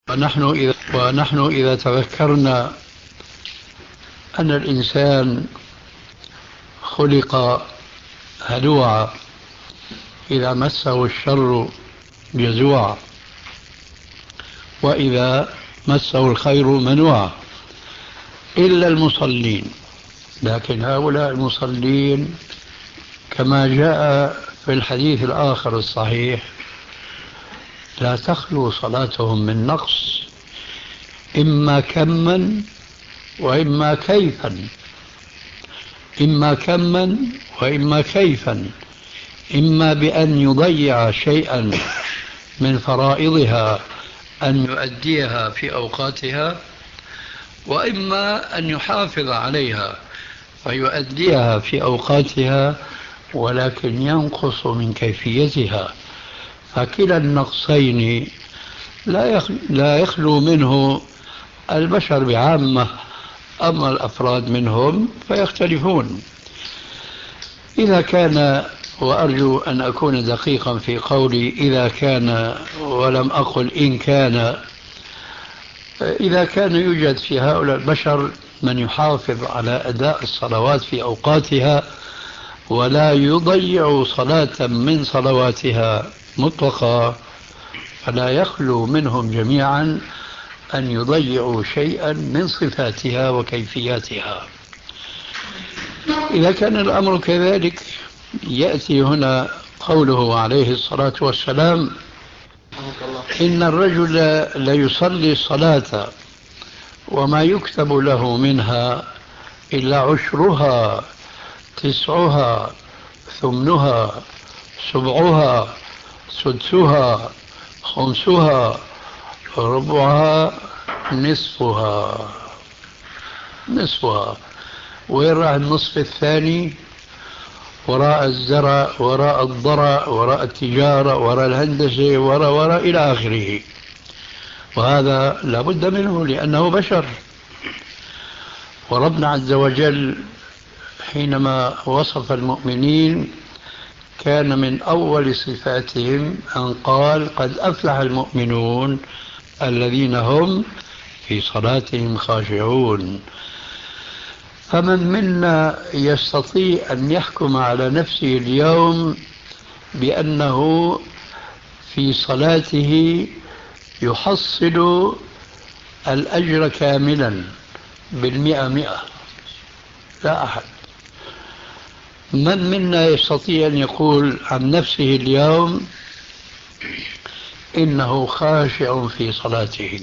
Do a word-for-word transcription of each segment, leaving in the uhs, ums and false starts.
ونحن إذا, ونحن إذا تذكرنا أن الإنسان خلق هلوعا إذا مسه الشر جزوعا وإذا مسه الخير منوعا إلا المصلين. لكن هؤلاء المصلين كما جاء في الحديث الآخر الصحيح لا تخلو صلاتهم من نقص إما كما وإما كيفا إما كما وإما كيفا إما بأن يضيع شيئا من فرائضها أن يؤديها في أوقاتها، وإما أن يحافظ عليها فيؤديها في أوقاتها ولكن ينقص من كيفيتها. فكلا النقصين لا يخلو منه البشر بعامة، أما الأفراد منهم فيختلفون. إذا كان، وأرجو أن أكون دقيقا في قولي إذا كان ولم أقل إن كان، إذا كان يوجد في هؤلاء البشر من يحافظ على أداء الصلوات في أوقاتها ولا يضيع صلاة من صلواتها مطلقا، فلا يخلو منهم جميعا أن يضيعوا شيئا من صفاتها وكيفياتها. إذا كان الأمر كذلك يأتي هنا قوله عليه الصلاة والسلام إن الرجل ليصلي الصلاة وما يكتب له منها إلا عشرها تسعها ثمنها سبعها سدسها خمسها ربعها نصفها نصفها. وين راح النصف الثاني؟ وراء الزرع، وراء الضرع، وراء التجارة، وراء الهندسة، وراء وراء إلى آخره. وهذا لا بد منه لأنه بشر. وربنا عز وجل حينما وصف المؤمنين كان من أول صفاتهم أن قال قد أفلح المؤمنون الذين هم في صلاتهم خاشعون. فمن منا يستطيع أن يحكم على نفسه اليوم بأنه في صلاته يحصل الأجر كاملا بالمئة مئة؟ لا أحد. من منا يستطيع أن يقول عن نفسه اليوم إنه خاشع في صلاته؟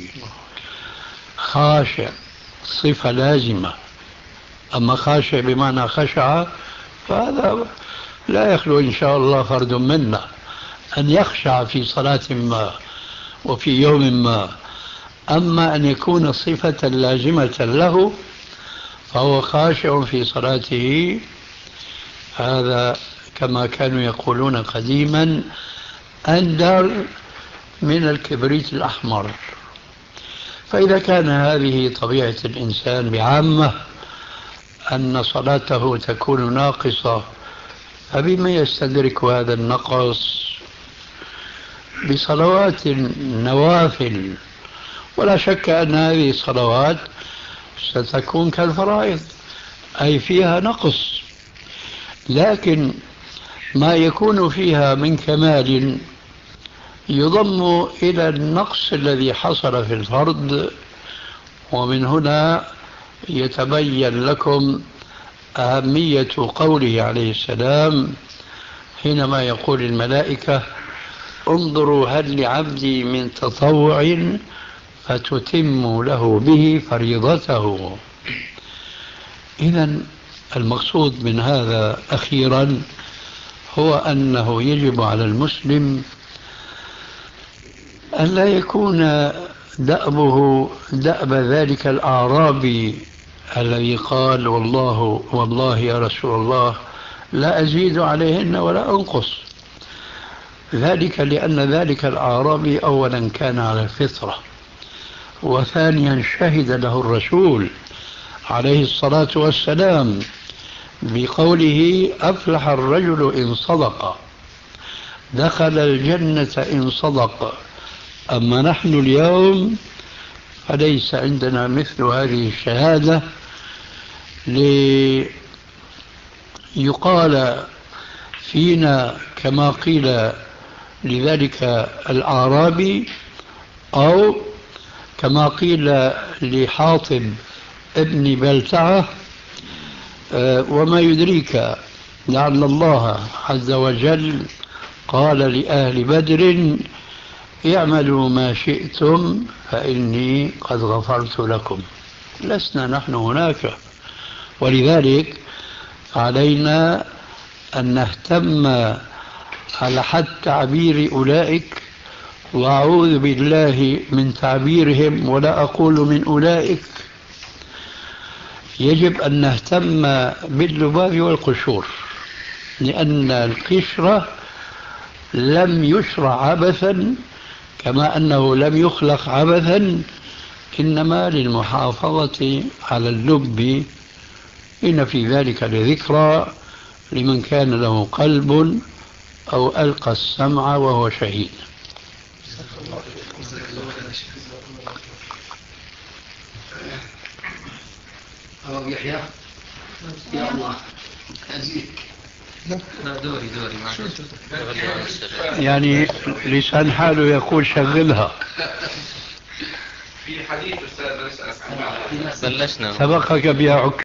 خاشع صفة لازمة، أما خاشع بمعنى خشع فهذا لا يخلو إن شاء الله فرد منا أن يخشع في صلاة ما وفي يوم ما. أما أن يكون صفة لازمة له فهو خاشع في صلاته، هذا كما كانوا يقولون قديما أندر من الكبريت الأحمر. فإذا كان هذه طبيعة الإنسان بعامة أن صلاته تكون ناقصة، فبما يستدرك هذا النقص؟ بصلوات نوافل. ولا شك أن هذه الصلوات ستكون كالفرائض أي فيها نقص، لكن ما يكون فيها من كمال يضم إلى النقص الذي حصل في الفرض. ومن هنا يتبين لكم أهمية قوله عليه السلام حينما يقول الملائكة انظروا هل لعبدي من تطوع فتتم له به فريضته. إذن المقصود من هذا أخيرا هو أنه يجب على المسلم أن لا يكون دأبه دأب ذلك الأعرابي الذي قال والله والله يا رسول الله لا أزيد عليهن ولا أنقص. ذلك لأن ذلك الأعرابي أولا كان على الفطرة، وثانيا شهد له الرسول عليه الصلاة والسلام بقوله أفلح الرجل إن صدق دخل الجنة إن صدق. أما نحن اليوم فليس عندنا مثل هذه الشهادة ليقال فينا كما قيل لذلك الأعرابي، أو كما قيل لحاطب ابن بلتعة: وما يدريك لعل الله عز وجل قال لأهل بدر اعملوا ما شئتم فإني قد غفرت لكم. لسنا نحن هناك، ولذلك علينا أن نهتم على حد تعبير أولئك، وأعوذ بالله من تعبيرهم ولا أقول من أولئك. يجب أن نهتم باللباب والقشور، لأن القشرة لم يشرع عبثا كما أنه لم يخلق عبثا، إنما للمحافظة على اللب. إن في ذلك لذكرى لمن كان له قلب أو ألقى السمع وهو شهيد. أبو يحيى يا الله دوري دوري يعني لسان حاله يقول شغلها. في حديث أستاذ بلشنا بلشنا سبقك بها عكا.